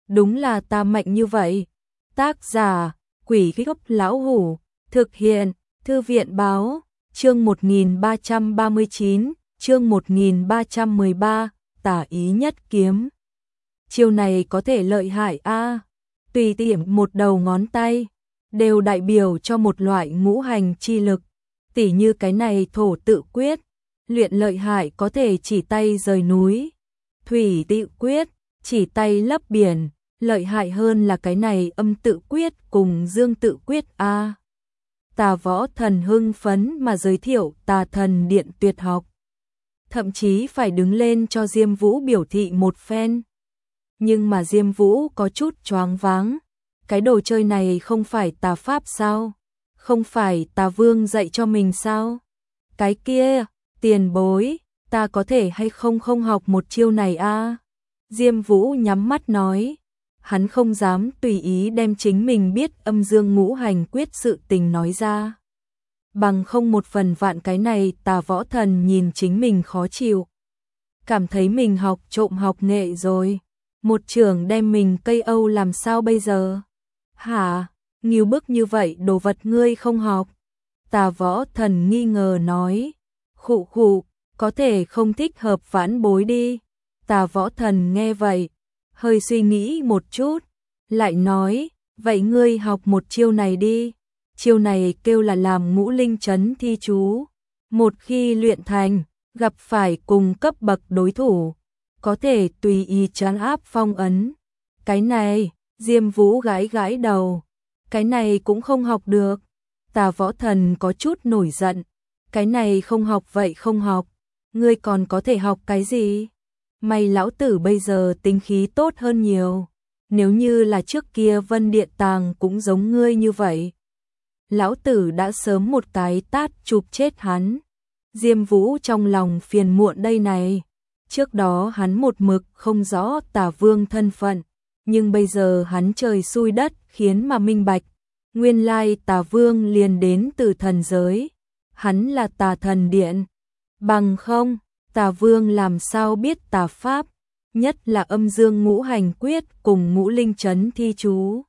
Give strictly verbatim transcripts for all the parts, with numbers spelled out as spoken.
đúng là ta mạnh như vậy. Tác giả, Quỷ Gốc Lão Hủ, thực hiện, Thư viện Báo, chương một nghìn ba trăm ba mươi chín, chương một nghìn ba trăm mười ba, tả ý nhất kiếm. Chiêu này có thể lợi hại a, tùy tiện một đầu ngón tay, đều đại biểu cho một loại ngũ hành chi lực, tỉ như cái này thổ tự quyết, luyện lợi hại có thể chỉ tay rời núi, thủy tự quyết, chỉ tay lấp biển, lợi hại hơn là cái này âm tự quyết cùng dương tự quyết a. Tà Võ Thần hưng phấn mà giới thiệu Tà Thần Điện tuyệt học, thậm chí phải đứng lên cho Diêm Vũ biểu thị một phen. Nhưng mà Diêm Vũ có chút choáng váng, cái đồ chơi này không phải tà pháp sao? Không phải Tà Vương dạy cho mình sao? Cái kia, tiền bối, ta có thể hay không không học một chiêu này a? Diêm Vũ nhắm mắt nói, hắn không dám tùy ý đem chính mình biết âm dương ngũ hành quyết sự tình nói ra. Bằng không một phần vạn cái này Tà Võ Thần nhìn chính mình khó chịu. Cảm thấy mình học trộm học nghệ rồi. Một trưởng đem mình cây Âu làm sao bây giờ? Hả? Nghiêu bức như vậy đồ vật ngươi không học? Tà Võ Thần nghi ngờ nói. Khụ khụ, có thể không thích hợp vãn bối đi. Tà Võ Thần nghe vậy, hơi suy nghĩ một chút, lại nói, vậy ngươi học một chiêu này đi. Chiêu này kêu là làm ngũ linh chấn thi chú. Một khi luyện thành, gặp phải cùng cấp bậc đối thủ, có thể tùy ý trấn áp phong ấn. Cái này, Diêm Vũ gãi gãi đầu, cái này cũng không học được. Tà Võ Thần có chút nổi giận, cái này không học vậy không học, ngươi còn có thể học cái gì? May lão tử bây giờ tính khí tốt hơn nhiều, nếu như là trước kia Vân Điện Tàng cũng giống ngươi như vậy, lão tử đã sớm một cái tát chụp chết hắn. Diêm Vũ trong lòng phiền muộn đây này, trước đó hắn một mực không rõ Tà Vương thân phận, nhưng bây giờ hắn trời xui đất khiến mà minh bạch, nguyên lai Tà Vương liền đến từ thần giới, hắn là Tà Thần Điện, bằng không Tà Vương làm sao biết tà pháp, nhất là âm dương ngũ hành quyết cùng ngũ linh chấn thi chú.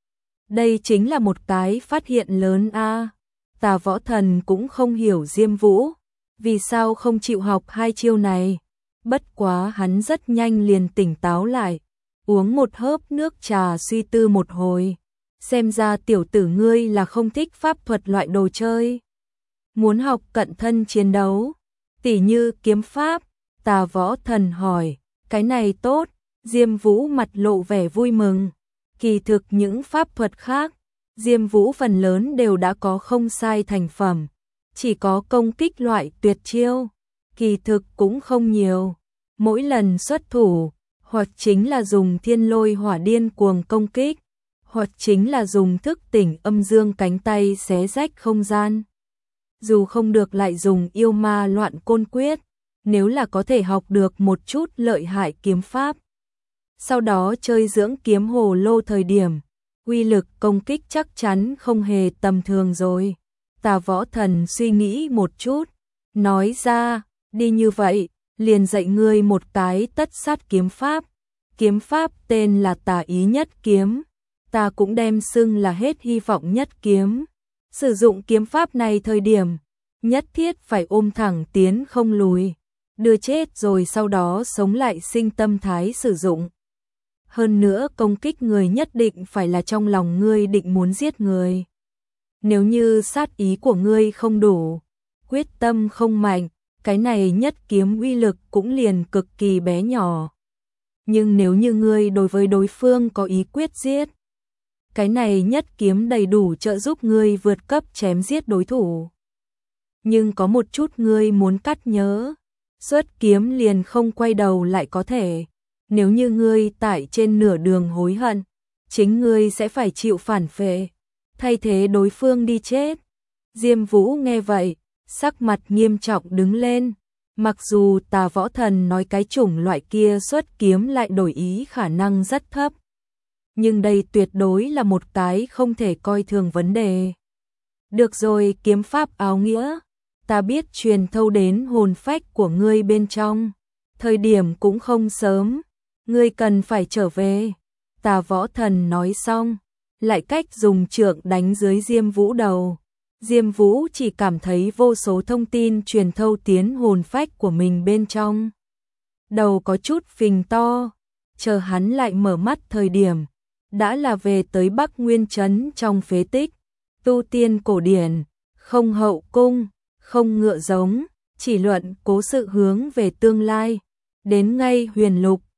Đây chính là một cái phát hiện lớn a. Tà Võ Thần cũng không hiểu Diêm Vũ, vì sao không chịu học hai chiêu này. Bất quá hắn rất nhanh liền tỉnh táo lại, uống một hớp nước trà suy tư một hồi. Xem ra tiểu tử ngươi là không thích pháp thuật loại đồ chơi. Muốn học cận thân chiến đấu, tỉ như kiếm pháp. Tà Võ Thần hỏi, cái này tốt. Diêm Vũ mặt lộ vẻ vui mừng. Kỳ thực những pháp thuật khác, Diêm Vũ phần lớn đều đã có không sai thành phẩm, chỉ có công kích loại tuyệt chiêu, kỳ thực cũng không nhiều. Mỗi lần xuất thủ, hoặc chính là dùng thiên lôi hỏa điên cuồng công kích, hoặc chính là dùng thức tỉnh âm dương cánh tay xé rách không gian. Dù không được lại dùng yêu ma loạn côn quyết, nếu là có thể học được một chút lợi hại kiếm pháp. Sau đó chơi dưỡng kiếm hồ lô thời điểm, uy lực công kích chắc chắn không hề tầm thường rồi. Tà Võ Thần suy nghĩ một chút, nói ra, đi như vậy, liền dạy ngươi một cái tất sát kiếm pháp. Kiếm pháp tên là Tà Ý Nhất Kiếm, ta cũng đem xưng là hết hy vọng nhất kiếm. Sử dụng kiếm pháp này thời điểm, nhất thiết phải ôm thẳng tiến không lùi, đưa chết rồi sau đó sống lại sinh tâm thái sử dụng. Hơn nữa công kích người nhất định phải là trong lòng ngươi định muốn giết người. Nếu như sát ý của ngươi không đủ, quyết tâm không mạnh, cái này nhất kiếm uy lực cũng liền cực kỳ bé nhỏ. Nhưng nếu như ngươi đối với đối phương có ý quyết giết, cái này nhất kiếm đầy đủ trợ giúp ngươi vượt cấp chém giết đối thủ. Nhưng có một chút ngươi muốn cắt nhớ, xuất kiếm liền không quay đầu lại có thể. Nếu như ngươi tại trên nửa đường hối hận, chính ngươi sẽ phải chịu phản phệ, thay thế đối phương đi chết. Diêm Vũ nghe vậy, sắc mặt nghiêm trọng đứng lên. Mặc dù Tà Võ Thần nói cái chủng loại kia xuất kiếm lại đổi ý khả năng rất thấp, nhưng đây tuyệt đối là một cái không thể coi thường vấn đề. Được rồi, kiếm pháp áo nghĩa, ta biết truyền thâu đến hồn phách của ngươi bên trong, thời điểm cũng không sớm, ngươi cần phải trở về. Tà Võ Thần nói xong, lại cách dùng trượng đánh dưới Diêm Vũ đầu. Diêm Vũ chỉ cảm thấy vô số thông tin truyền thâu tiến hồn phách của mình bên trong. Đầu có chút phình to, chờ hắn lại mở mắt thời điểm, đã là về tới Bắc Nguyên Trấn trong phế tích, tu tiên cổ điển, không hậu cung, không ngựa giống, chỉ luận cố sự hướng về tương lai, đến ngay huyền lục,